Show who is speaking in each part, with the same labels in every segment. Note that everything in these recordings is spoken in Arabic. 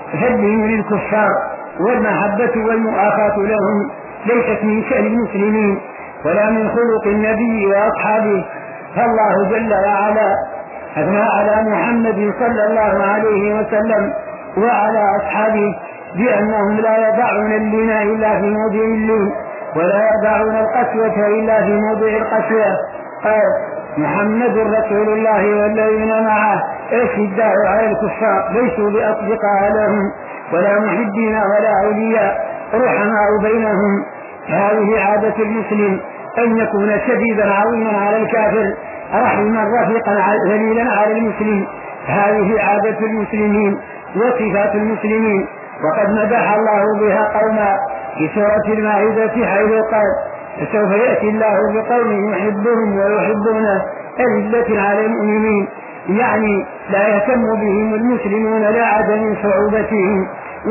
Speaker 1: هدهم للكفار، والمحبة والمؤاخاة لهم ليست من شأن المسلمين ولا من خلق النبي وأصحابه. فالله جل وعلا أثنى على محمد صلى الله عليه وسلم وعلى أصحابه بأنهم لا يضعون اللين إلا في موضع اللين، ولا يضعون القسوة إلا في موضع القسوة. قال محمد رسول الله والذين معه أشداء على الكفار ليسوا بأصدقاء لهم ولا محبين ولا أولياء رحماء بينهم. هذه عادة المسلم أن يكون شديدا عظيما على الكافر رحيما رفيقا ذليلا على المسلم. هذه عادة المسلمين وصفات المسلمين، وقد مدح الله بها قوما في سورة المائدة حيث قال فسوف يأتي الله بقوم يحبهم ويحبونه أذلة على المؤمنين، يعني لا يهتم بهم المسلمون لعدم صعوبتهم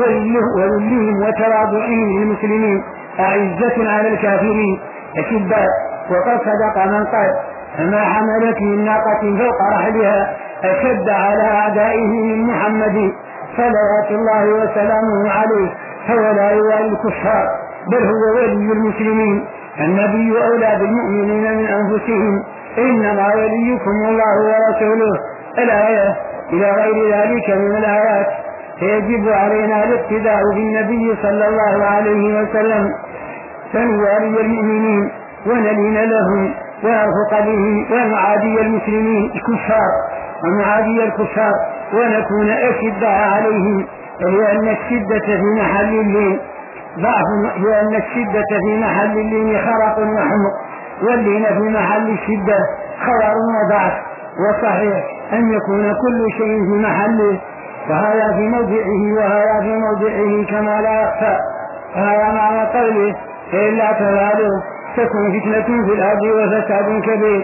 Speaker 1: وذلهم وتواضعهم للمسلمين، أعزة على الكافرين أشداء. وقد صدق من قال فما حملت من ناقة فوق رحلها أشد على أعدائه من محمد صلوات الله وسلامه عليه، فهو لا يوالي الكفار بل هو ولي المسلمين. النبي أولى بالمؤمنين من أنفسهم، إنما وليكم الله ورسوله. الآية إلى غير ذلك من الآيات. فيجب علينا الاقتداء بالنبي صلى الله عليه وسلم فنوالي المؤمنين ونلين لهم ونرفق بهم ونعادي المسلمين الكفار ونعادي الكفار ونكون أشداء عليهم، لأن الشدة في محل اللين ضعف، لأن الشدة في محل اللين خرق وحمق، واللين في محل الشدة خور وضعف. وصحيح أن يكون كل شيء في محله، وهذا في موضعه وهذا في موضعه كما لا يخفى. هذا معنى قوله فإلا تفعلوا تكون فتنة في الأرض وفساد كبير.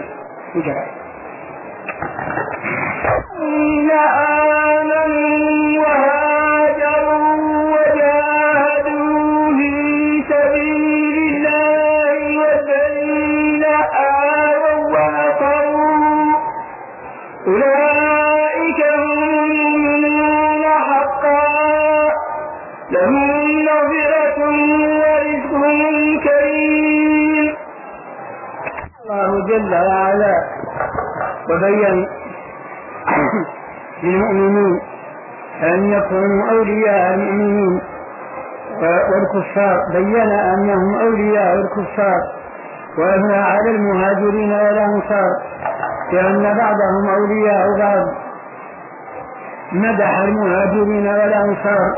Speaker 2: إن آمنوا وهاجروا وجاهدوا في سبيل الله والذين آووا ونصروا أولئك هم المؤمنون حقا، لهم مغفرة ورزق كريم.
Speaker 1: الله جل وعلا وبين للمؤمنين أن يكونوا أولياء المؤمنين والكفار، بين أنهم أولياء الكفار، وأثنى على المهاجرين والأنصار لأن بعضهم أولياء بعض. مدح المهاجرين والأنصار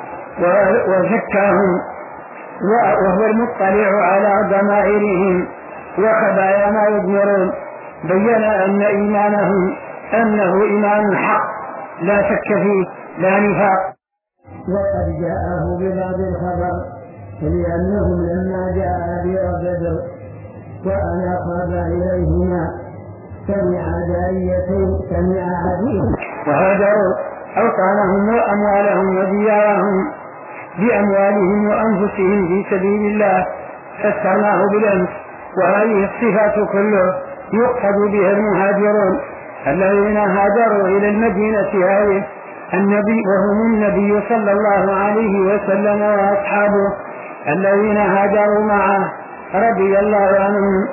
Speaker 1: وزكاهم وهو المطلع على ضمائرهم وخبايا ما يضمرون. بين أن إيمانهم أنه إيمان حق لا شك فيه لا نفاق. وقد جاءه ببعض الخبر لأنهم لما جاء بأبدر وأنا خاب إليهما سمع داعيتين سمع عديد وهاجروا أوطانهم وأموالهم وديارهم بأموالهم وأنفسهم في سبيل الله فسرناه بالأمس. وهذه الصفات كله يقصد بها المهاجرون الذين هاجروا إلى المدينة هذه النبي وهم النبي صلى الله عليه وسلم وأصحابه الذين هاجروا معه رضي الله عنهم.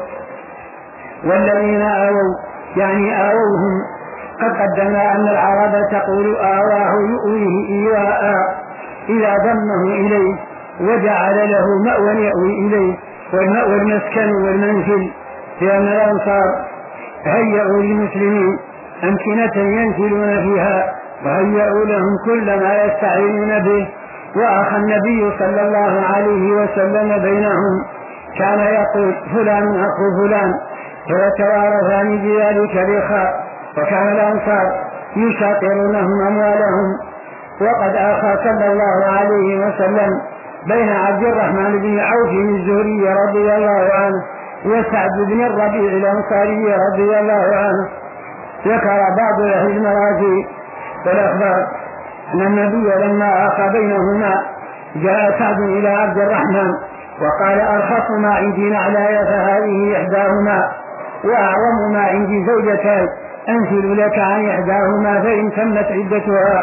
Speaker 1: والذين آووا يعني آووهم. قد قدمنا أن العرب تقول آواه يؤويه إيواء إذا ضمه إليه وجعل له مأوى يأوي إليه، والمأوى المسكن والمنزل، لأن الأنصار هيئوا للمسلمين أمكنة ينزلون فيها وهيئوا لهم كل ما يستعينون به. وأخى النبي صلى الله عليه وسلم بينهم، كان يقول فلان أخو فلان فيتوارثان بذلك الإخاء. وكان الأنصار يشاطرونهم أموالهم. وقد أخى صلى الله عليه وسلم بين عبد الرحمن بن عوف الزهري رضي الله عنه وسعد بن الربيع الأنصاري رضي الله عنه. ذكر بعض أهل المراجع والأخبار أن النبي لما أخى بينهما جاء سعد إلى عبد الرحمن وقال أرخص ما عندي نعلاي فهذه إحداهما، وأعظم ما عندي زوجتان أنزل لك عن إحداهما فإن تمت عدتها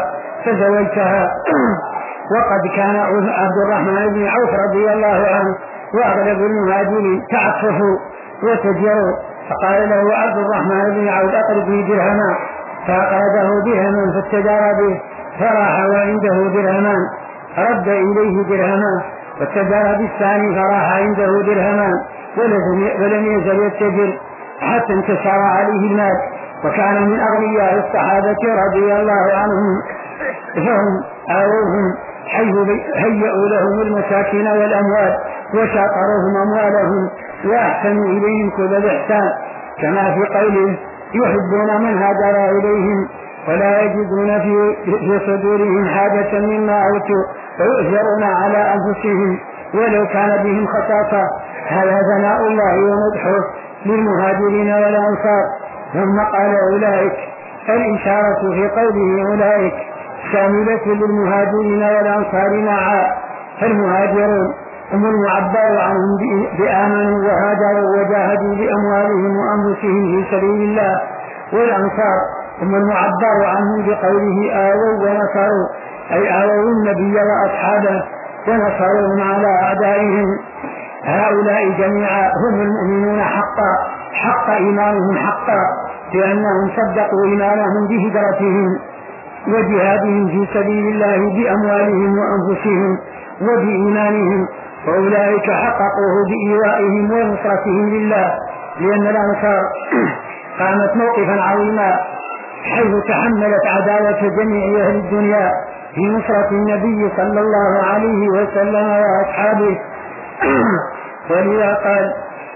Speaker 1: فزوجتها. وقد كان عبد الرحمن بن عوف رضي الله عنه وأغلب المهاجرين تعففوا وتجروا، فقال له عبد الرحمن بن عوف أقرضني درهما، فأقرضه درهما فاستدار به، فراح وعنده درهمان، رد إليه درهما فاستدار بالثاني فراح عنده درهمان، ولم يزل يتجر حتى انتشر عليه المال. وكان من أغنياء الصحابة رضي الله عنهم، فهم آووهم حيث هيئوا لهم المساكن والأموال وشاطروهم أموالهم وأحسنوا إليهم كل الإحسان، كما في قوله يحبون من هاجر إليهم ولا يجدون في صدورهم حاجة مما أوتوا ويؤثرون على أنفسهم ولو كان بهم خصاصة. هذا ثناء الله ومدحه للمهاجرين والأنصار. ثم قال أولئك، الإشارة في قوله أولئك شاملة للمهاجرين والأنصار معا، فالمهاجرون هم المعبر عنهم بآمنوا وهاجروا وجاهدوا بأموالهم وأنفسهم في سبيل الله، والأنصار هم المعبر عنهم بقوله آووا ونصروا، أي آووا النبي وأصحابه ونصروهم على أعدائهم. هؤلاء جميعا هم المؤمنون حقا، حق إيمانهم حقا، لأنهم صدقوا إيمانهم بهجرتهم وجهادهم في سبيل الله بأموالهم وأنفسهم وبإيمانهم، وأولئك حققوه بإيوائهم ونصرتهم لله، لأن الأنصار قامت موقفا عظيما حيث تحملت عداوة جميع أهل الدنيا في نصرة النبي صلى الله عليه وسلم وأصحابه. ولذا قال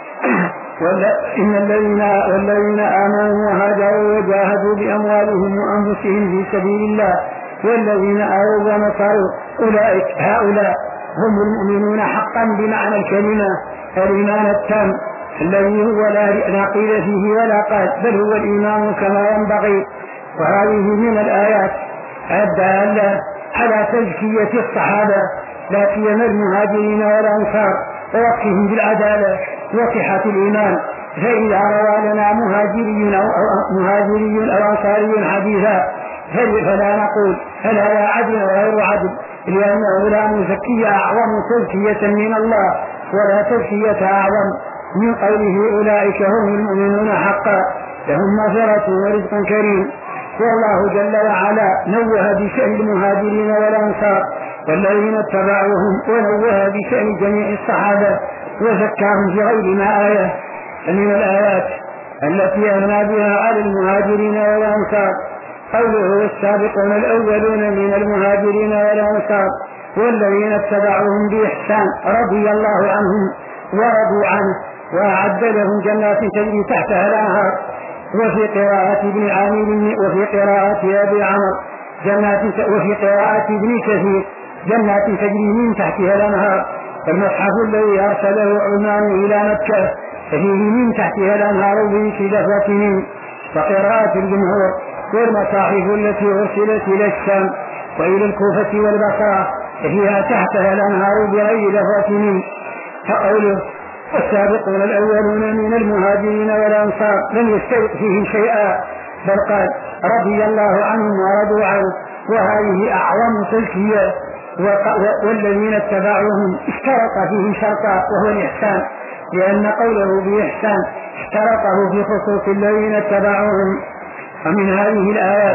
Speaker 1: إن والذين آمنوا وهاجروا وجاهدوا بأموالهم وأنفسهم في سبيل الله والذين آووا ونصروا أولئك هؤلاء هم المؤمنون حقا بمعنى الكلمة، الإيمان التام الذي هو لا قيل فيه ولا قال، بل هو الإيمان كما ينبغي. وهذه من الآيات الدالة على تزكية الصحابة لا سيما المهاجرين والأنصار ووصفهم بالعدالة وصحة الإيمان. فإذا روى لنا مهاجري أو أنصاري حديثا فلا نقول هل هذا عدل غير عدل، لأنه لا مزكية أعظم تزكية من الله ولا تزكية أعظم من قوله أولئك هم المؤمنون حقا لهم مغفرة ورزق كريم. والله جل وعلا نوه بشأن المهاجرين والأنصار والذين اتبعوهم، ونوه بشأن جميع الصحابة وزكاهم في غير ما آية من الآيات التي أثنى بها على المهاجرين والأنصار قوله والسابقون الأولون من المهاجرين والأنصار والذين اتبعوهم بإحسان رضي الله عنهم ورضوا عنه وأعد لهم جنات تجري تحتها الأنهار. وفي قراءة ابن عامر وفي قراءة أبي عمرو وفي قراءة ابن كثير جنات تجري من تحتها الأنهار. فالمصحف الذي أرسله عمان إلى مكة ففيه من تحتها الأنهار في لفظة، وقراءة الجمهور والمصاحف التي أرسلت إلى الشام وإلى الكوفة والبصرة ففيها تحتها الأنهار بغير لفظة. فقوله والسابقون الأولون من المهاجرين والأنصار لم يستوق فيه شيئا، بل قال رضي الله عنهم ورضوا عنه، وهذه أعظم تزكية. والذين اتبعوهم اشترط فيه شرطا وهو الإحسان، لأن قوله بإحسان اشترطه في خصوص الذين اتبعوهم. ومن هذه الآيات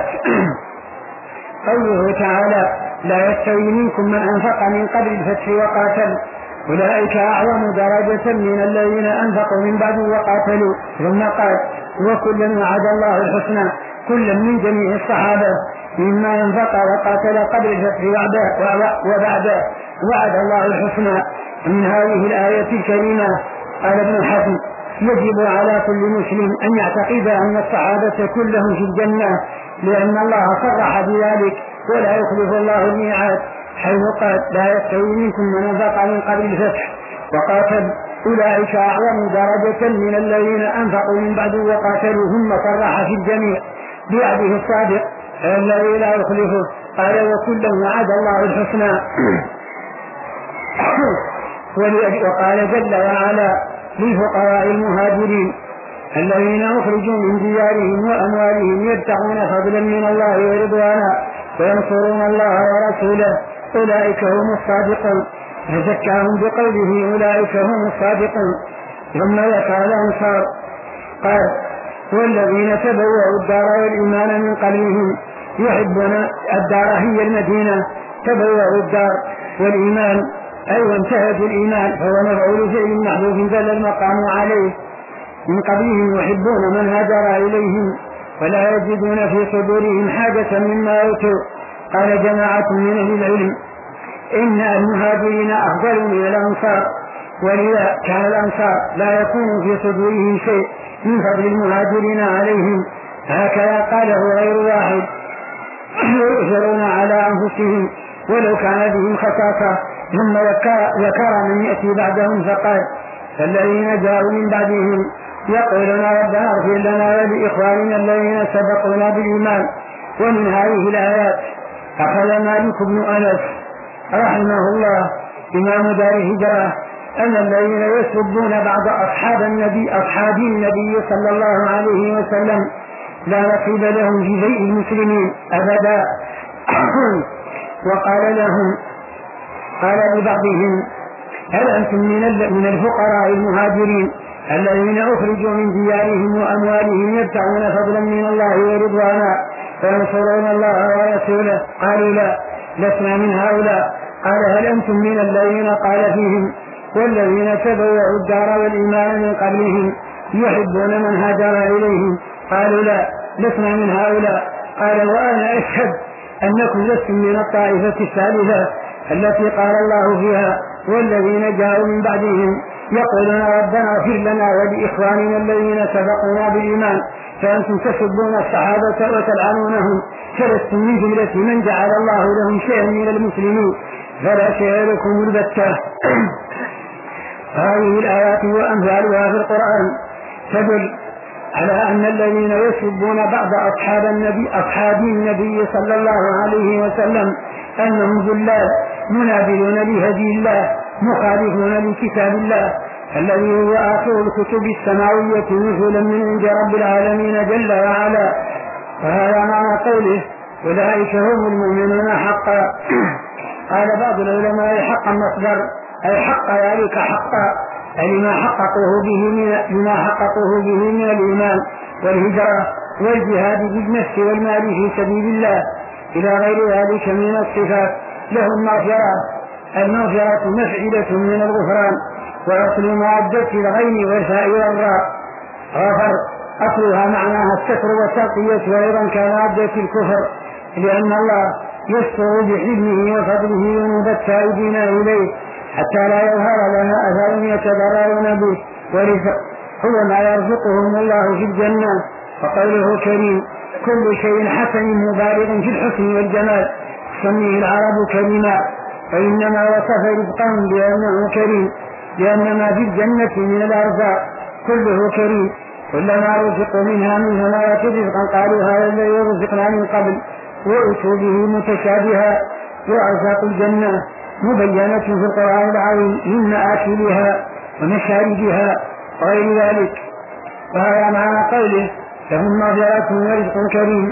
Speaker 1: قوله تعالى لا يستوي منكم من أنفق من قبل الفتح وقاتل أولئك أعظم درجة من الذين أنفقوا من بعد وقاتلوا. ثم قال وكلا وعد الله الحسنى، كلا من جميع الصحابة مما أنفق وقاتل قبل الفتح وبعده وعد الله الحسنى. من هذه الآية الكريمة قال ابن حزم يجب على كل مسلم أن يعتقد أن الصحابة كلهم في الجنة، لأن الله صرح بذلك ولا يخلف الله الميعاد، حيث قال لا يستوي منكم من أنفق من قبل الفتح وقاتل أولئك أعظم درجة من الذين أنفقوا من بعد وقاتلوا. ثم صرح في الجميع بوعده الصادق الذي لا يخلفه، قال وكلا وعد الله الحسنى. وقال جل وعلا للفقراء المهاجرين الذين أخرجوا من ديارهم وأموالهم يبتغون فضلا من الله ورضوانا وينصرون الله ورسوله أولئك هم الصادقون. فزكاهم بقوله أولئك هم الصادقون. ثم ذكر الأنصار قال والذين تبوأوا الدار والإيمان من قبلهم يحبون الدار هي المدينة، تبوأوا الدار والإيمان أي وانتهجوا الإيمان فهو مفعول فعل محذوف دل المقام عليه. من قبلهم يحبون من هاجر إليهم ولا يجدون في صدورهم حاجة مما أوتوا. قال جماعة من أهل العلم إن المهاجرين أفضل من الأنصار، ولذا كان الأنصار لا يكون في صدورهم شيء من فضل المهاجرين عليهم، هكذا قاله غير واحد. يؤثرون على أنفسهم ولو كان بهم خصاصة. ثم ذكر من يأتي بعدهم فقال فالذين جاءوا من بعدهم يقولون ربنا اغفر لنا ولإخواننا الذين سبقونا بالإيمان. ومن هذه الآيات أخذ مالك بن أنس رحمه الله إمام دار الهجرة أن الذين يسبون بعض أصحاب النبي صلى الله عليه وسلم لا نصيب لهم في شيء المسلمين أبدا. وقال لهم قال لبعضهم هل أنتم من الفقراء المهاجرين الذين أخرجوا من ديارهم وأموالهم يبتغون فضلا من الله ورضوانا فينصرون الله ورسوله؟ قالوا لا لسنا من هؤلاء. قال هل أنتم من الذين قال فيهم والذين تبوأوا الدار والإيمان من قبلهم يحبون من هاجر إليهم؟ قالوا لا لسنا من هؤلاء. قال وأنا أشهد أنكم لستم من الطائفة الثالثة التي قال الله فيها والذين جاءوا من بعدهم يقولون ربنا اغفر لنا ولإخواننا الذين سبقونا بالإيمان. فأنتم تسبون الصحابة وتلعنونهم فلستم من جملة من جعل الله لهم شيئا من المسلمين فلا شيء لكم البتة. هذه الآيات وأمثالها في القرآن تدل على أن الذين يسبون بعض أصحاب النبي صلى الله عليه وسلم أنهم ذلال منابذون لهدي الله مخالفون لكتاب الله الذي هو آخر الكتب السماوية نزولا من عند رب العالمين جل وعلا. وهذا معنى قوله أولئك هم المؤمنون حقا. قال بعض العلماء حقا مصدر أي حق ذلك حقا أي ما حققوه به من الإيمان والهجرة والجهاد بالنفس والمال في سبيل الله إلى غير ذلك من الصفات. لهم المغفرة مفعلة من الغفران وأصل معدة الغين والفاء والراء غفر أصلها معناها الستر والتقية وأيضا كمعدة الكفر لأن الله يستر بحلمه وفضله ذنوب التائبين إليه حتى لا يظهر لنا أثر يتضررون به. ورزق هو ما يرزقهم الله في الجنة. وقوله كريم كل شيء حسن مبالغ في الحسن والجمال سميه العرب كريما فإنما وصف رزقهم بأنه كريم لأن ما في الجنة من الأرزاق كله كريم كلما رزقوا منها ما يأتي رزقا قالوا هذا الذي رزقنا من قبل وأتوا به متشابها. وأرزاق الجنة مبينة في القرآن العظيم من مآكلها ومشاربها وغير ذلك. وهذا معنى قوله لهم مغفرة ورزق كريم.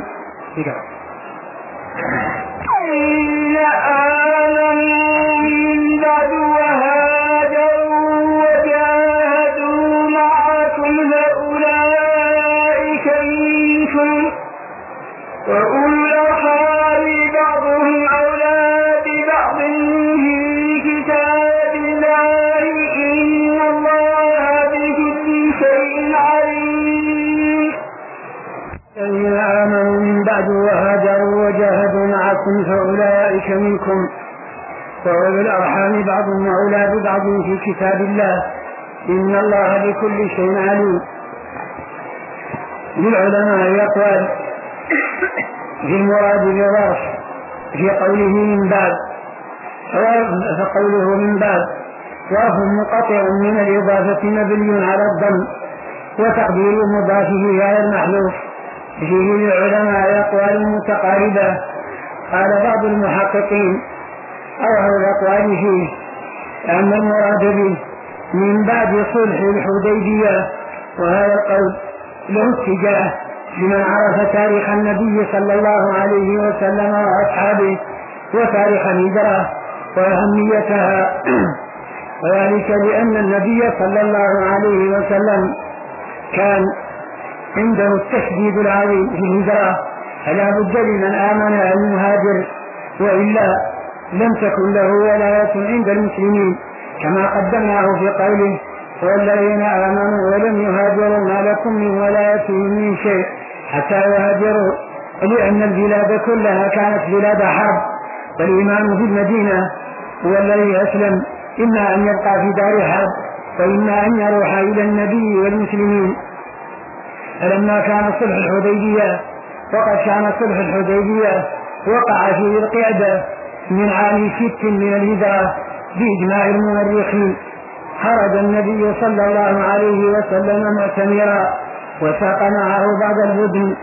Speaker 2: إن آمنوا من بعد وهاجروا وجاهدوا معكم فأولئك منكم وأولو الأرحام بعضهم أولى ببعض في كتاب الله إن الله بكل شيء عليم.
Speaker 1: الذين آمنوا من بعد وهاجروا وجاهدوا معكم فأولئك منكم وأولو الأرحام بعضهم أولى ببعض في كتاب الله إن الله بكل شيء عليم. للعلماء أقوال في المراد بالظرف في قوله من بعد فقوله من بعد ظرف منقطع من الإضافة مبني على الضم وتقدير مضافه على المحذوف. فيه للعلماء أقوال متقاربة. قال بعض المحققين أو الأقوال فيه أن المراد به من بعد صلح الحديبية وهذا القول له اتجاه لمن عرف تاريخ النبي صلى الله عليه وسلم وأصحابه وتاريخ الهجرة وأهميتها، وذلك لأن النبي صلى الله عليه وسلم كان عنده التشديد العظيم في الهجرة، فلا بد لمن آمن أن يهاجر، وإلا لم تكن له ولاية عند المسلمين، كما قدمناه في قوله: والذين آمنوا ولم يهاجروا ما لكم من ولايتهم من شيء حتى يهاجروا، لأن البلاد كلها كانت بلاد حرب، والإيمان في المدينة هو الذي أسلم، إما أن يبقى في دار حرب وإما أن يروح إلى النبي والمسلمين. فلما كان صلح الحديبية، وقد كان صلح الحديبية وقع في ذي القعدة من عام 6 من الهجرة بإجماع المؤرخين، خرج النبي صلى الله عليه وسلم معتمرا وساق معه بعض الهدن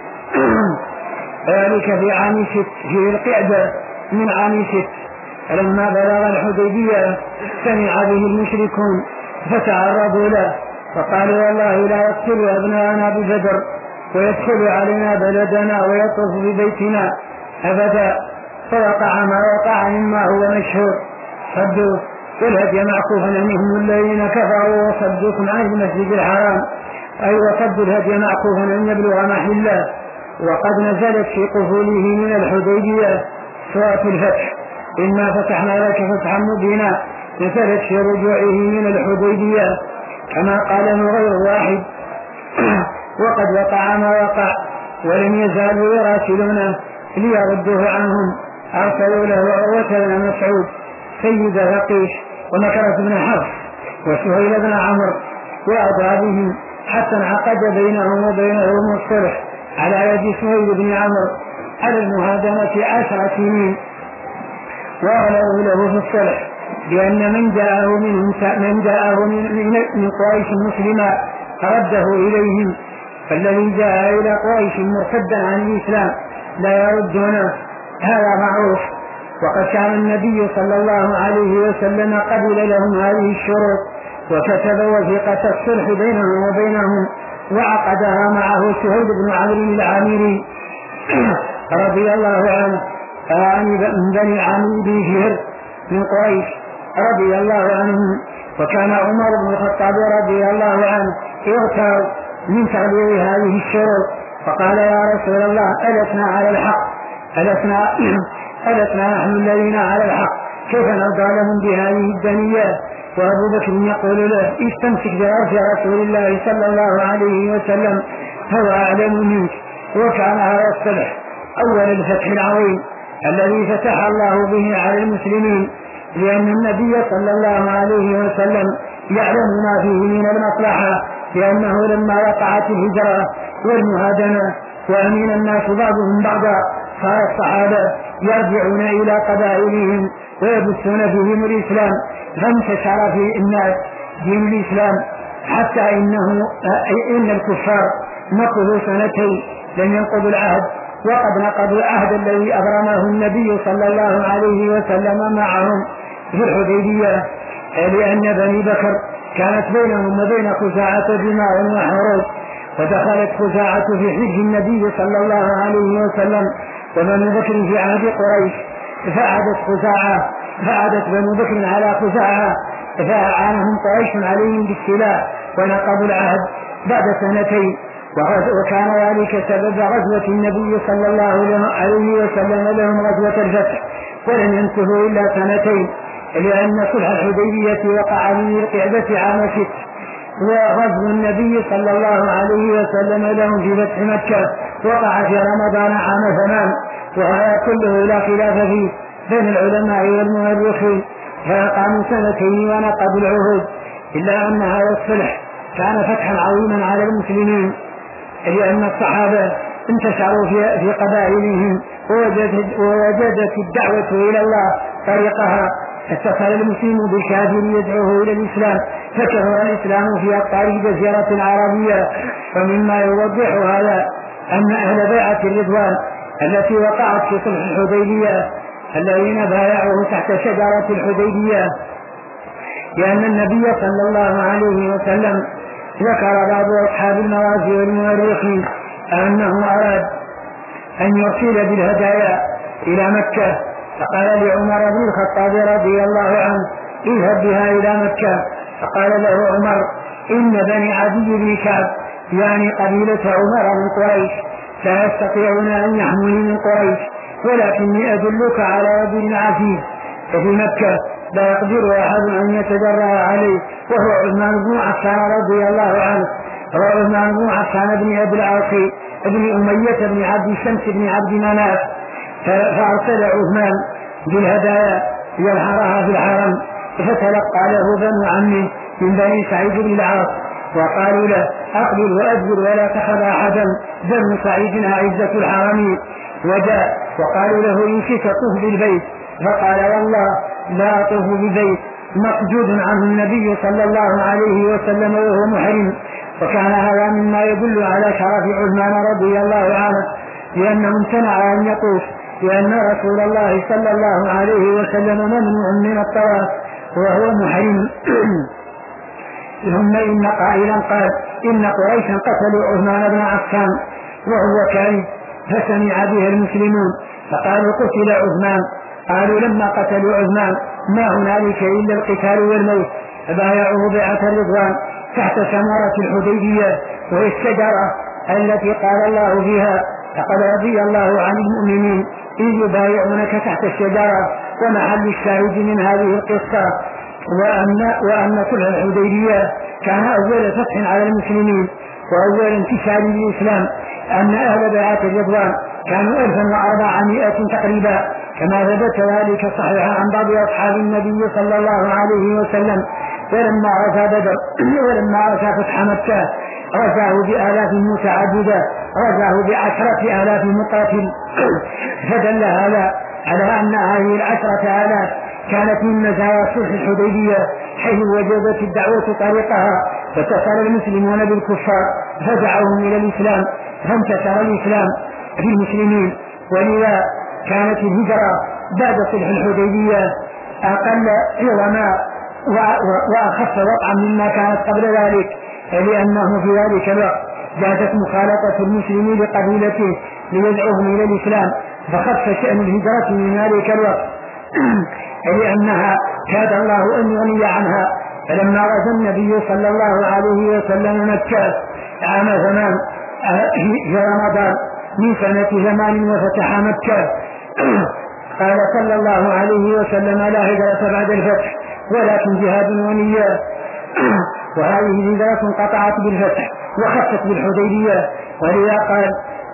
Speaker 1: ذلك في عام 6 في ذي القعدة من عام 6. فلما بلغ الحديبية سمع به المشركون فتعرضوا له فقالوا: والله لا يقتل أبناءنا ببدر ويدخل علينا بلدنا ويطوف ببيتنا أبدا. فوقع ما وقع مما هو مشهور: صدوا والهدي معكوفا منهم الذين كفروا وصدوكم عن المسجد الحرام، أي وصدوا الهدي معكوفا أن يبلغ محله. وقد نزلت في قفوله من الحديبية سورة الفتح: إنا فتحنا لك فتحا مبينا، نزلت في رجوعه من الحديبية كما قاله غير واحد. وقد وقع ما وقع ولم يزالوا يراسلونه ليردوه عنهم. أرسلوا له عروة بن مسعود سيد ثقيف ومكرة بن حفص وسهيل بن عمرو وأضرابهم حتى انعقد بينهم وبينهم الصلح على يد سهيل بن عمرو على المهادنة 10 سنين، وأغلوا له في الصلح بأن من جاءه من قريش مسلما رده إليهم، فالذي جاء إلى قريش مرتدا عن الإسلام لا يردونه، هذا معروف. وقد كان النبي صلى الله عليه وسلم قبل لهم هذه الشروط وكتب وثيقة الصلح بينهم وبينهم وعقدها معه سهيل بن عمرو العامري رضي الله عنه من بني عامر بن فهر من قريش رضي الله عنهم. وكان عمر بن الخطاب رضي الله عنه يغتر من تغيير هذه الشروط، فقال: يا رسول الله ألسنا على الحق، ألسنا نحن الذين على الحق، كيف نرضى لهم بهذه الدنيات؟ وأبو بكر يقول له: استمسك بعرف رسول الله صلى الله عليه وسلم هو أعلم منك. وكان هذا الصلح أول الفتح العظيم الذي فتح الله به على المسلمين، لأن النبي صلى الله عليه وسلم يعلم ما فيه من المصلحة، لأنه لما وقعت الهجرة والمهادنة وأمين الناس بعضهم بعضا صار الصحابة يرجعون إلى قبائلهم ويبثون فيهم الإسلام، فانتشر في الناس دين الإسلام حتى إن الكفار نقضوا 2 لم ينقضوا العهد، وقد نقضوا العهد الذي أبرمه النبي صلى الله عليه وسلم معهم في الحديبية، لأن بني بكر كانت بينهم وبين خزاعة دماء وحروب، ودخلت خزاعة في حج النبي صلى الله عليه وسلم وبنو بكر في عهد قريش، فعادت بنو بكر على خزاعة فأعانهم قريش عليهم بالسلاح ونقضوا العهد بعد 2. وكان ذلك سبب غزوة النبي صلى الله عليه وسلم لهم غزوة الفتح، ولم ينتهوا إلا 2، لأن صلح الحديبية وقع من القعدة عام 6، وغزو النبي صلى الله عليه وسلم لهم في فتح مكة وقع في رمضان عام 8، وهذا كله لا خلاف فيه بين العلماء والمؤرخين، فأقاموا 2 ونقضوا العهود، إلا أن هذا الصلح كان فتحا عظيما على المسلمين، لأن الصحابة انتشروا في قبائلهم ووجدت الدعوة إلى الله طريقها، اتصل المسلم بالكافر يدعوه إلى الإسلام، فكثر الإسلام في أقطار الجزيرة العربية. ومما يوضح هذا أن أهل بيعة الرضوان التي وقعت في صلح الحديبية الذين بايعوه تحت شجرة الحديبية، لأن النبي صلى الله عليه وسلم ذكر بعض أصحاب المغازي والمؤرخين أنه أراد أن يرسل بالهدايا إلى مكة، فقال لعمر بن الخطاب رضي الله عنه اذهب بها إلى مكة. فقال له عمر إن بني عدي بن كعب يعني قبيلة عمر من قريش لا يستطيعون أن يحملوا من قريش، ولكني أدلك على رجل عفيف ففي مكة لا يقدر أحد أن يتجرأ عليه، وهو عثمان بن عفان رضي الله عنه. هو عثمان بن عفان بن أبي العاص بن أمية بن عبد شمس بن عبد مناف. فأرسل عثمان بالهدايا يظهرها في الحرم، فتلقى له بنو عمه من بني سعيد بن العاص وقالوا له أقبل وأدبر ولا تخذ أحدا، بنو سعيد أعزة الحرمين. وجاء وقالوا له إن شئت طف بالبيت، فقال والله لا أطوف بالبيت، مصجود عنه النبي صلى الله عليه وسلم وهو محرم. وكان هذا مما يدل على شرف عثمان رضي الله عنه، لأنه امتنع أن يطوف، لأن رسول الله صلى الله عليه وسلم ممنوع من الطواف وهو محرم. ثم إن قائلا قال إن قريشا قتلوا عثمان بن عفان وهو كاذب، فسمع به المسلمون فقالوا قتل عثمان. قالوا لما قتلوا عثمان ما هنالك إلا القتال والموت، فبايعوه بيعة الرضوان تحت ثمرة الحديبية، وهي الشجرة التي قال الله فيها لقد رضي الله عن المؤمنين إذ يبايعونك تحت الشجرة. ومحل الشاهد من هذه القصة وأن كل الحديبية كان أول فتح على المسلمين وأول انتشار للإسلام، أن أهل بيعة الرضوان كانوا 1400 تقريبا، كما ثبت ذلك صحيحا عن بعض أصحاب النبي صلى الله عليه وسلم. ولما عرف بدر ولما عرف فتح مكة رجعه بآلاف متعددة، رجعه ب10,000 مقاتل. فدل هذا على أن هذه 10,000 كانت من مزايا صلح الحديبية، حيث وجدت الدعوة طريقها فاتصل المسلمون بالكفار فدعوهم إلى الإسلام، فانتشر الإسلام في المسلمين. ولذا كانت الهجرة بعد صلح الحديبية أقل عظما وأخف وقعا مما كانت قبل ذلك، لأنه في ذلك الوقت جاءت مخالطة المسلمين لقبيلته ليدعوهم إلى الإسلام، فخف شأن الهجرة من ذلك الوقت لأنها كاد الله أن يغني عنها. فلما رأى النبي صلى الله عليه وسلم مكة عام 8 في رمضان من سنة 8 وفتح مكة قال صلى الله عليه وسلم لا هجرة بعد الفتح ولكن جهاد ونية. وهذه الهجرة قطعت بالفتح وخفت بالحديبية، ولذا قال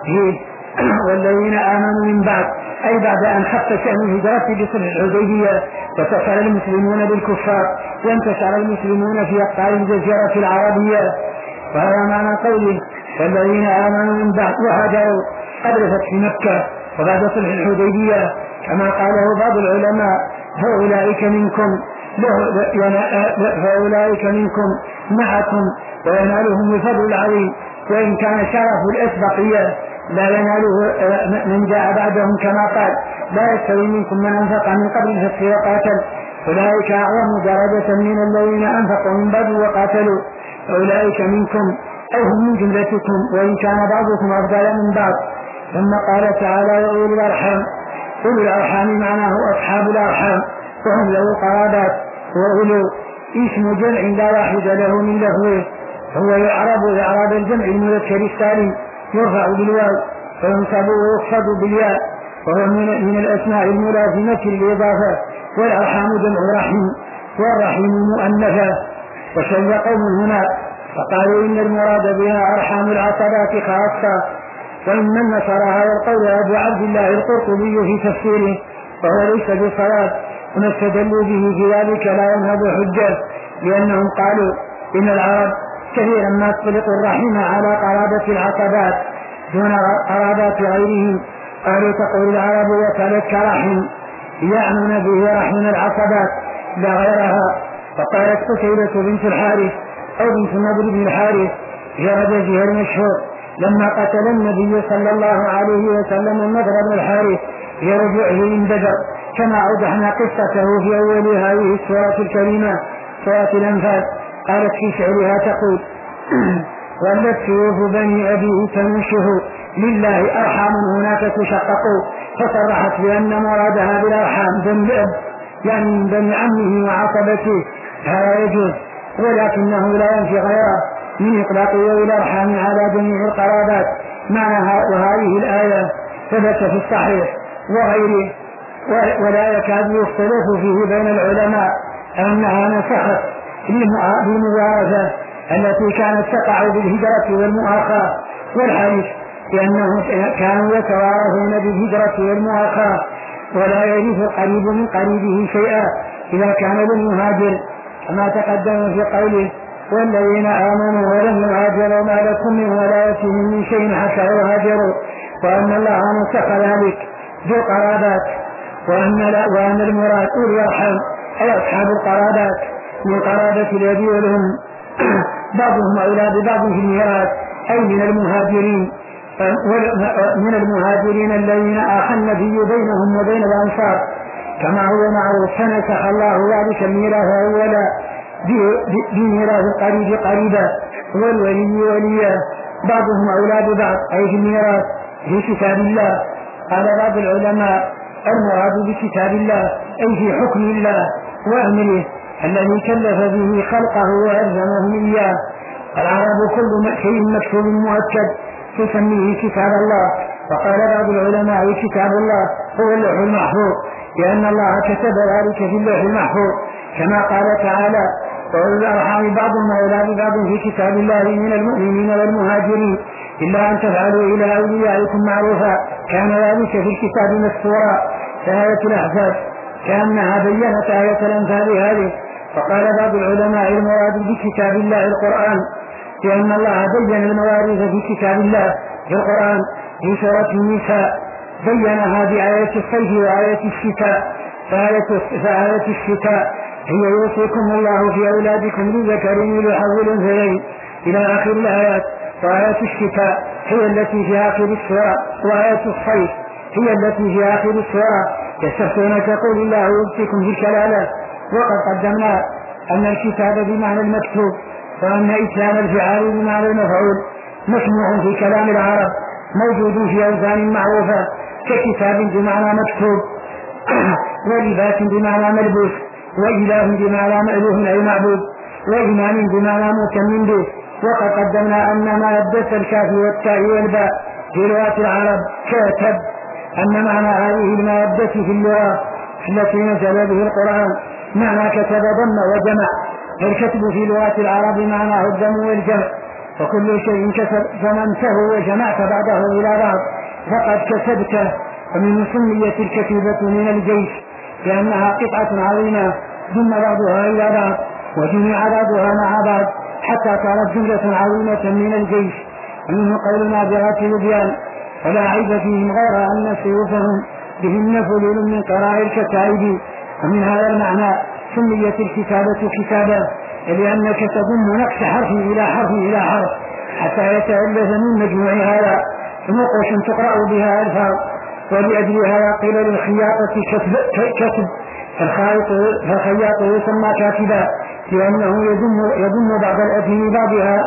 Speaker 1: والذين آمنوا من بعد، أي بعد أن خف شأن الهجرة بصلح الحديبية واتصل المسلمون بالكفار وانتشر المسلمون في أقطار الجزيرة العربية. وهذا معنى قوله والذين آمنوا من بعد وهاجروا قبل فتح مكة وبعد صلح الحديبية، كما قاله بعض العلماء فأولئك منكم معكم وينالهم الفضل العظيم، وإن كان شرف الأسبقية لا يناله من جاء بعدهم، كما قال لا يستوي منكم من أنفق من قبل الفتح وقاتل أولئك أعظم درجة من الذين أنفقوا من بعد وقاتلوا أولئك منكم أو هم من جملتكم وإن كان بعضكم أفضل من بعض. ثم قال تعالى وأولي الأرحام، أولي الأرحام معناه أصحاب الأرحام وهم له قرابات، وأولو اسم جمع لا واحد له من لهوه، هو يعرب إعراب الجمع المذكر السالم يرفع بالواو وينصب ويخفض بالياء، وهو من الأسماء الملازمة للإضافة. والأرحام جمع رحم والرحم مؤنثة. وشذ قوم هنا فقالوا إن المراد بها أرحام العصبات خاصة، وإن نصر هذا القول أبو عبد الله القرطبي في تفسيره وهو ليس بصواب، وما استدلوا به في ذلك لا ينهض حجة، لأنهم قالوا إن العرب كثيرا ما تطلق الرحم على قرابة العصبات دون قرابات غيرهم. قالوا تقول العرب وكلت رحم، يعنون به رحم العصبات لا غيرها. فقالت قتيلة بنت الحارث أو بنت النضر بن الحارث جرد فيها المشهور لما قتل النبي صلى الله عليه وسلم النضر بن الحارث في رجوعه من بدر، كما أوضحنا قصته في أول هذه السورة الكريمة سورة الأنفال. قالت في شعرها تقول ولت سيوف بني أبيه تنشه لله أرحام هناك تشقق، فصرحت بأن مرادها بالأرحام بني الأب يعني من بني عمه وعصبته، هذا يجوز، ولكنه لا ينفي غيره من إطلاق ذوي الأرحام على جميع القرابات معناها. وهذه الآية ثبت في الصحيح وغيره ولا يكاد يختلف فيه بين العلماء أنها نسخت بالموارثة التي كانت تقع بالهجرة والمؤاخاة، والحديث لأنهم كانوا يتوارثون بالهجرة والمؤاخاة ولا يرث القريب من قريبه شيئا إذا كان للمهاجر، كما تقدم في قوله والذين آمنوا ولم يهاجروا ما لكم من ولايتهم من شيء حتى يهاجروا، وأن الله نسخ ذلك بالقرابات، وأن المراد أولي الأرحام أي أصحاب القرابات من قرابة الأب والأم بعضهم أولى ببعض في الميراث أي من المهاجرين الذين آخى النبي بينهم وبين الأنصار كما هو معروف، فنسخ الله ذلك الميراث أولا بميراث القريب قريبا والولي وليا، بعضهم أولى ببعض أي في الميراث في كتاب الله. قال بعض العلماء المراد بكتاب الله أي في حكم الله وأمره الذي كلف به خلقه وألزمهم إياه. العرب كل شيء مكتوب مؤكد تسميه كتاب الله، وقال بعض العلماء كتاب الله هو اللوح المحفوظ لأن الله كتب ذلك في اللوح المحفوظ كما قال تعالى وأولي الأرحام بعضهم أولى ببعض في كتاب الله من المؤمنين والمهاجرين إلا أن تفعلوا إلى أوليائكم معروفا كان ذلك في الكتاب مسطورا. آية الأحزاب كأنها بيّنت آية الأنفال هذه. وقال بعض العلماء المراد بكتاب الله القرآن لأن الله بين المواريث في كتاب الله في القرآن في سورة النساء بينها بآية الصيف وآية الشتاء، فآية الشتاء هي يوصيكم الله في أولادكم للذكر مثل حظ الأنثيين إلى آخر الآيات، وآية الشتاء هي التي في آخر السورة، وآية الصيف هي التي في آخر السورة يستفتونك قل الله يوصيكم في الكلالة. وقد قدمنا أن الكتاب بمعنى المكتوب وأن إتيان الفعال بمعنى المفعول مسموع في كلام العرب موجود في أوزان معروفة ككتاب بمعنى مكتوب ولباس بمعنى ملبوس وإله بمعنى مألوه أي معبود وإمام بمعنى مهتم به. وقد قدمنا أن ما يبدس الكاف والتاء والباء في لغة العرب كاتب أن معنى هذه المادة في اللغة التي نزل به القرآن معنى كتب ضم وجمع، فالكتب في لغة العرب معناه الدم والجمع، وكل شيء كتب ضممته وجمعت بعضه إلى بعض فقد كتبته. ومن سميت الكتيبة من الجيش لأنها قطعة عظيمة ضم بعضها إلى بعض وجمع بعضها مع بعض حتى كانت جملة عظيمة من الجيش. ومنه قولنا بغات البيان ولا عيب فيهم غير أن سيوفهم بهن فلول من قراء الكتائب. ومن هذا المعنى سميت الكتابة كتابة لأنك تضم نقش حرف إلى حرف إلى حرف حتى يتألف من مجموع هذا نقوش تقرأ بها ألفاظ. ولأجل هذا قيل للخياطة كتب فالخياط يسمى كاتبا لأنه يضم بعض الأدين بعضها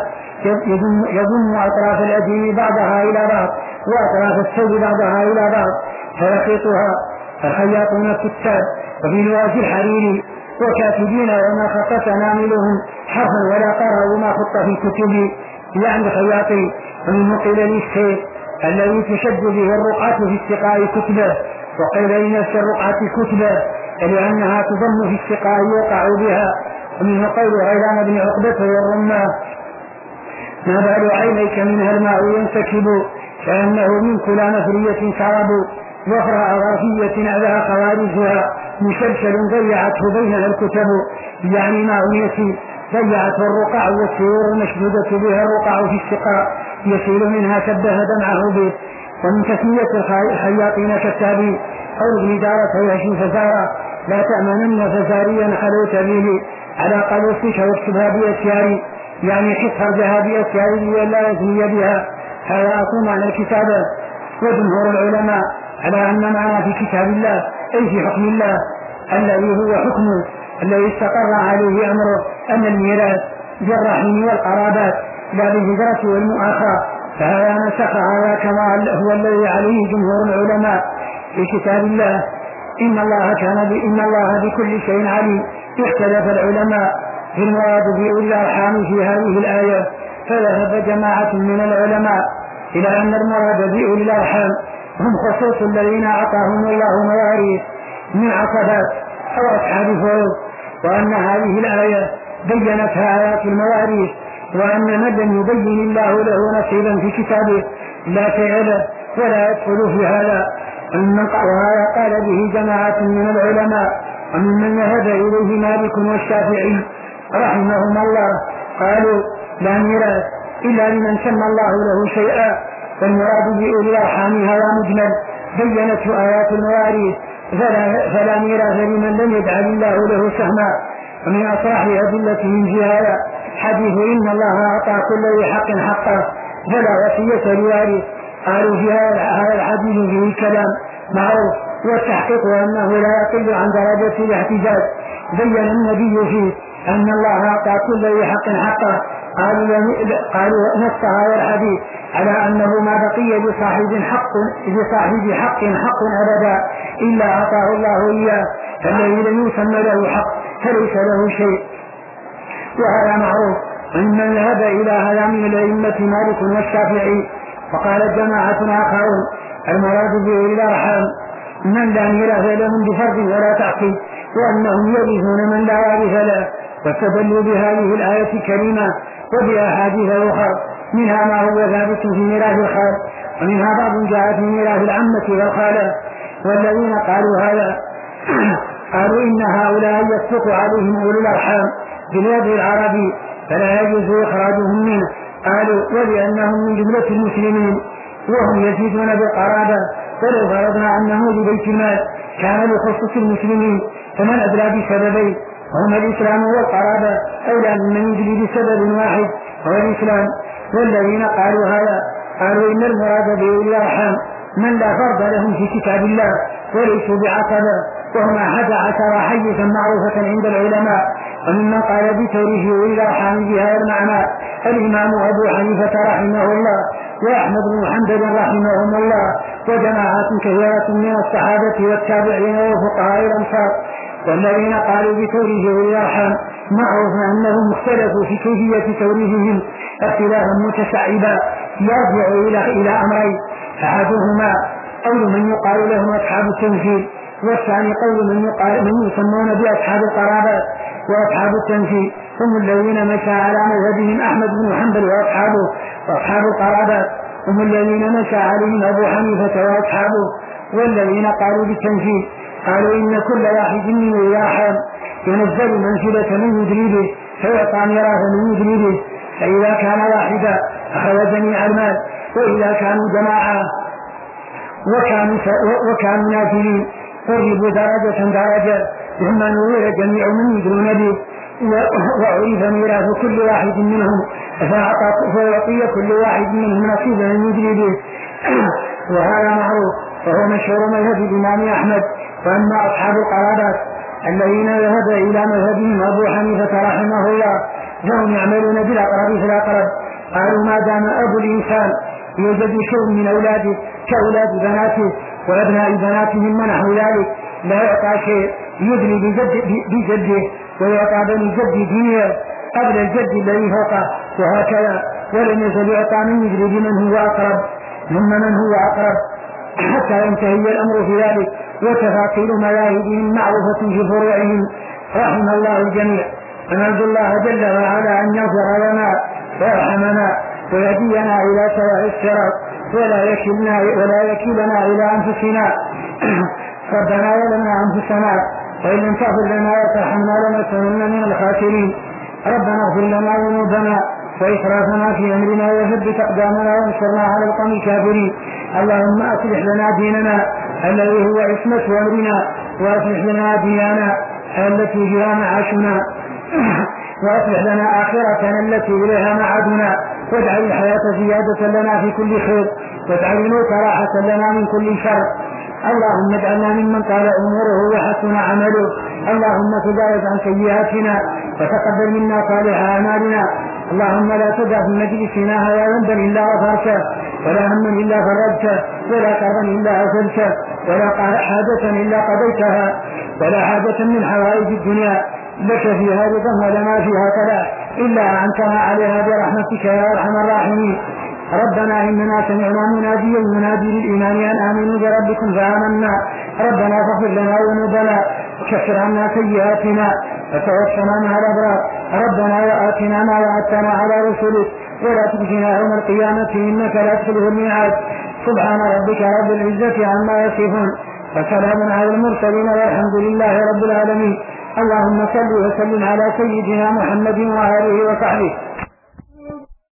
Speaker 1: يضم أطراف الأدين بعضها إلى بعض وأطراف الثوب بعضها إلى بعض فيخيطها. فالخياطون كتاب وفي لغة الحرير وكاتبين وما خطت أناملهم حرفا ولا قرأوا ما خط في الكتب يعني خياطين. ومنه قيل للسيف الذي تشد به الرقعة في استقاء كتبه، وقيل لنفس الرقعة كتبه لأنها تضم في استقاء يوقع بها. ومنه قول غيلان بن عقبة والرماه ما بال عينيك منها الماء ينسكب كأنه من كل نفرية شرب وفر أغافية أذى خوارجها مشلشل ضيعته بينها الكتب يعني ماء ضيعته الرقع والسيور المشدودة بها الرقع في السقاء يسيل منها شبه دمعه به. ومن تسمية الخياطين كتابين قول ابن دارة ويعشي فزارا لا تأمنن فزاريا خلوت به على قلوسك واكتبها بأسياري يعني حفظ بها بأسياري ولا يزني بها. هذا أقوم على الكتابة. وجمهور العلماء على أن معنى في كتاب الله أي في حكم الله الذي هو حكمه الذي استقر عليه أمره أن الميراث بالرحم والقرابات لا بالهجرة والمؤاخاة، فهذا نسخ هذا كما هو الذي عليه جمهور العلماء في كتاب الله. إن الله بكل شيء عليم. اختلف العلماء في المراد بأولي الأرحام في هذه الآية، فذهب جماعة من العلماء إلى أن المراد بأولي الأرحام هم خصوص الذين أعطاهم الله مواريث من عصبات أو أصحاب فروض، وأن هذه الآية بينتها آيات المواريث، وأن من لم يبين الله له نصيبا في كتابه لا شيء له ولا يدخل في هذا. وهذا قال به جماعة من العلماء، وممن ذهب إليه مالك والشافعي رحمهم الله قالوا لا ميراث إلا لمن سمى الله له شيئا، والمراد بأولي الأرحام هذا مجمل بينته آيات المواريث، فلا ميراث لمن لم يجعل الله له سهما. ومن أصح أدلتهم في هذا حديث إن الله أعطى كل ذي حق حقه فلا وصية لوارث. قالوا في هذا الحديث فيه كلام معروف، والتحقيق أنه لا يقل عن درجة الاحتجاج. بين النبي فيه أن الله أعطى كل ذي حق حقه. قالوا نص هذا الحديث على أنه ما بقي لصاحب حق أبدا إلا أعطاه الله إياه، فالذي لم يسمى له حق فليس له شيء، وهذا معروف. وممن ذهب إلى هذا من الأئمة مالك والشافعي. وقال جماعة آخرون المراد بأولي الأرحام من لا ميراث لهم بفرض ولا تعقيد، وأنهم يرثون من لا وارث له، واستدلوا بهذه الآية الكريمة وبأحاديث أخرى منها ما هو ثابت في ميراث الخال، ومنها بعض جاء في ميراث العمة والخالة. والذين قالوا هذا قالوا إن هؤلاء يسقط عليهم أولي الأرحام بالوضع العربي فلا يجوز إخراجهم منه. قالوا ولأنهم من جملة المسلمين وهم يزيدون بالقرابة، ولو فرضنا أنه لبيت المال كان لخصوص المسلمين، فمن أدرى بسببين هما الإسلام والقرابة أولى من يدري بسبب واحد هو الإسلام. والذين قالوا هذا قالوا إن المراد بأولي الأرحام من لا فرض لهم في كتاب الله وليسوا بعصبة، وهم 11 حيثا معروفة عند العلماء. وممن قال بتوريث أولي الأرحام بهذا المعنى الإمام أبو حنيفة رحمه الله وأحمد بن حنبل رحمهم الله وجماعات كثيرة من الصحابة والتابعين وفقهاء الأمصار. والذين قالوا بتوريث أولي الأرحام معروف أنهم اختلفوا في كيفية توريثهم اختلافا متشعبا يرجع إلى أمرين: أحدهما قول من يقال لهم أصحاب التنفيذ، والثاني قول من يسمون بأصحاب القرابات. وأصحاب التنفيذ هم الذين مشى على مذهبهم أحمد بن حنبل وأصحابه، وأصحاب القرابات هم الذين مشى عليهم أبو حنيفة وأصحابه. والذين قالوا بالتنفيذ قالوا إن كل واحد من أولي الأرحام ينزل منزلة من يدري به فيعطى ميراث من يدري به، فإذا كان واحدا أخذ جميع المال، وإذا كانوا جماعة وكانوا نازلين قربوا درجة ثم نوير جميع من يدرون به، وعرف ميراث كل واحد منهم فيعطي كل واحد منهم نصيبا من يدري به. وهذا معروف وهو مشهور مذهب الإمام أحمد. وأما أصحاب القرابات الذين ذهب إلى مذهبهم أبو حنيفة رحمه الله فهم يعملون بالأقرب في الأقرب. قالوا ما دام أبو الإنسان يوجد شيء من أولاده كأولاد بناته وأبناء بناتهم ونحو ذلك لا يعطى شيء يدري بجده، ويعطى بني جد دنيا قبل الجد الذي فوقه، وهكذا. ولم يزل يعطى من يدري بمن هو أقرب ثم من هو أقرب حتى ينتهي الأمر في ذلك. وتفاصيل مذاهبهم معروفة في فروعهم رحم الله الجميع. فنرجو الله جل وعلا أن يغفر لنا ويرحمنا ويهدينا إلى سواء الصراط ولا يكلنا إلى أنفسنا. ربنا ظلمنا أنفسنا وإن لم تغفر لنا وترحمنا لنكونن من الخاسرين. ربنا اغفر لنا ذنوبنا وإسرافنا في أمرنا وثبت أقدامنا وانصرنا على القوم الكافرين. اللهم أصلح لنا ديننا الذي هو عصمة أمرنا، وأصلح لنا ديانا التي فيها معاشنا، وأصلح لنا آخرتنا التي إليها معادنا، واجعل الحياة زيادة لنا في كل خير، واجعل الموت راحة لنا من كل شر. اللهم اجعلنا ممن طال أموره وحسن عمله. اللهم تجاوز عن سيئاتنا وتقبل منا صالح أعمالنا. اللهم لا تدع في مجلسنا هذا ذنبا إلا غفرته، ولا هما إلا فرجته، ولا كربا إلا أزلته، ولا حاجة إلا قضيتها، ولا حاجة من حوائج الدنيا لك فيها رضا ولا ما فيها طلاق إلا أعنتها عليها برحمتك يا أرحم الراحمين. ربنا إننا سمعنا مناديا ينادي للإيمان أن آمنوا بربكم فآمنا. ربنا فاغفر لنا ذنوبنا وكفر عنا سيئاتنا وتوفنا مع الأبرار. ربنا وآتنا ما وعدتنا على رسلك ولا تخزنا يوم القيامة إنك لا تخلف الميعاد. سبحان ربك رب العزة عما يصفون وسلام على المرسلين والحمد لله رب العالمين. اللهم صل وسلم على سيدنا محمد وآله وصحبه.